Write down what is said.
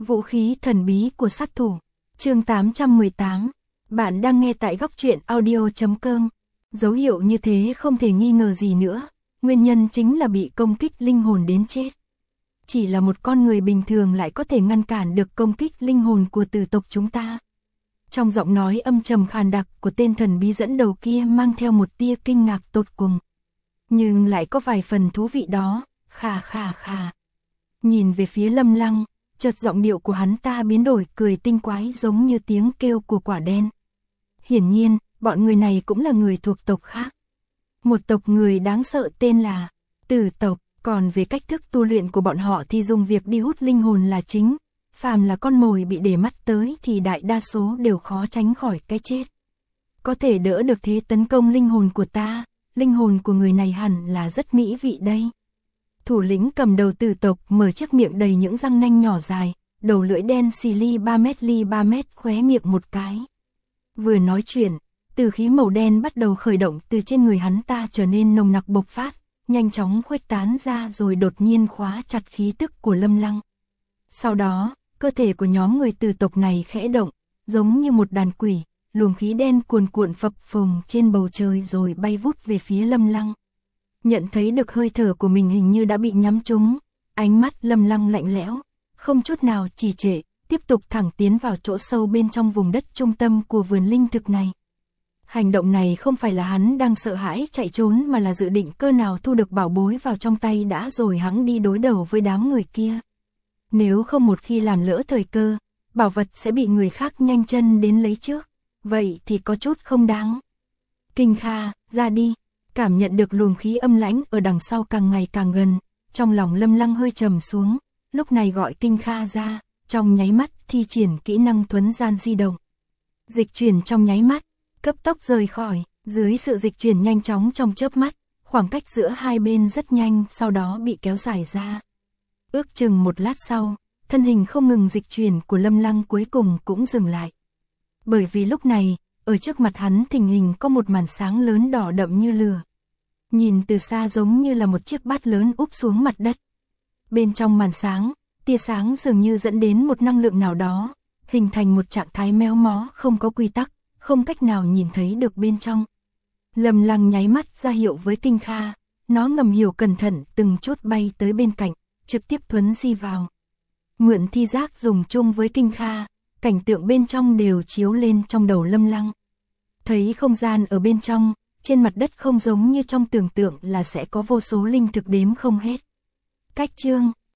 Vũ khí thần bí của sát thủ. Chương 818. Bạn đang nghe tại góc truyện audio.com. Dấu hiệu như thế không thể nghi ngờ gì nữa. Nguyên nhân chính là bị công kích linh hồn đến chết. Chỉ là một con người bình thường lại có thể ngăn cản được công kích linh hồn của tử tộc chúng ta. Trong giọng nói âm trầm khàn đặc của tên thần bí dẫn đầu kia mang theo một tia kinh ngạc tột cùng. Nhưng lại có vài phần thú vị đó. Khà khà khà. Nhìn về phía Lâm Lăng, chợt giọng điệu của hắn ta biến đổi, cười tinh quái giống như tiếng kêu của quả đen. Hiển nhiên, bọn người này cũng là người thuộc tộc khác. Một tộc người đáng sợ tên là Tử tộc, còn về cách thức tu luyện của bọn họ thì dùng việc đi hút linh hồn là chính. Phàm là con mồi bị để mắt tới thì đại đa số đều khó tránh khỏi cái chết. Có thể đỡ được thế tấn công linh hồn của ta, linh hồn của người này hẳn là rất mỹ vị đây. Thủ lĩnh cầm đầu Tử tộc mở chiếc miệng đầy những răng nanh nhỏ dài, đầu lưỡi đen xì ly 3 mét khóe miệng một cái. Vừa nói chuyện, từ khí màu đen bắt đầu khởi động từ trên người hắn ta trở nên nồng nặc bộc phát, nhanh chóng khuếch tán ra rồi đột nhiên khóa chặt khí tức của Lâm Lăng. Sau đó, cơ thể của nhóm người Tử tộc này khẽ động, giống như một đàn quỷ, luồng khí đen cuồn cuộn phập phồng trên bầu trời rồi bay vút về phía Lâm Lăng. Nhận thấy được hơi thở của mình hình như đã bị nhắm trúng, ánh mắt Lâm Lăng lạnh lẽo, không chút nào trì trệ, tiếp tục thẳng tiến vào chỗ sâu bên trong vùng đất trung tâm của vườn linh thực này. Hành động này không phải là hắn đang sợ hãi chạy trốn mà là dự định cơ nào thu được bảo bối vào trong tay đã rồi hắn đi đối đầu với đám người kia. Nếu không một khi làm lỡ thời cơ, bảo vật sẽ bị người khác nhanh chân đến lấy trước, vậy thì có chút không đáng. Kinh Kha, ra đi. Cảm nhận được luồng khí âm lãnh ở đằng sau càng ngày càng gần, trong lòng Lâm Lăng hơi trầm xuống, lúc này gọi Kinh Kha ra, trong nháy mắt thi triển kỹ năng thuấn gian di động. Dịch chuyển trong nháy mắt, cấp tốc rời khỏi, dưới sự dịch chuyển nhanh chóng trong chớp mắt, khoảng cách giữa hai bên rất nhanh sau đó bị kéo dài ra. Ước chừng một lát sau, thân hình không ngừng dịch chuyển của Lâm Lăng cuối cùng cũng dừng lại. Bởi vì lúc này, ở trước mặt hắn thình lình có một màn sáng lớn đỏ đậm như lửa. Nhìn từ xa giống như là một chiếc bát lớn úp xuống mặt đất. Bên trong màn sáng, tia sáng dường như dẫn đến một năng lượng nào đó, hình thành một trạng thái méo mó không có quy tắc, không cách nào nhìn thấy được bên trong. Lâm Lăng nháy mắt ra hiệu với Kinh Kha, nó ngầm hiểu cẩn thận từng chút bay tới bên cạnh, trực tiếp thuấn di vào. Mượn thi giác dùng chung với Kinh Kha, cảnh tượng bên trong đều chiếu lên trong đầu Lâm Lăng. Thấy không gian ở bên trong, trên mặt đất không giống như trong tưởng tượng là sẽ có vô số linh thực đếm không hết. Cách chương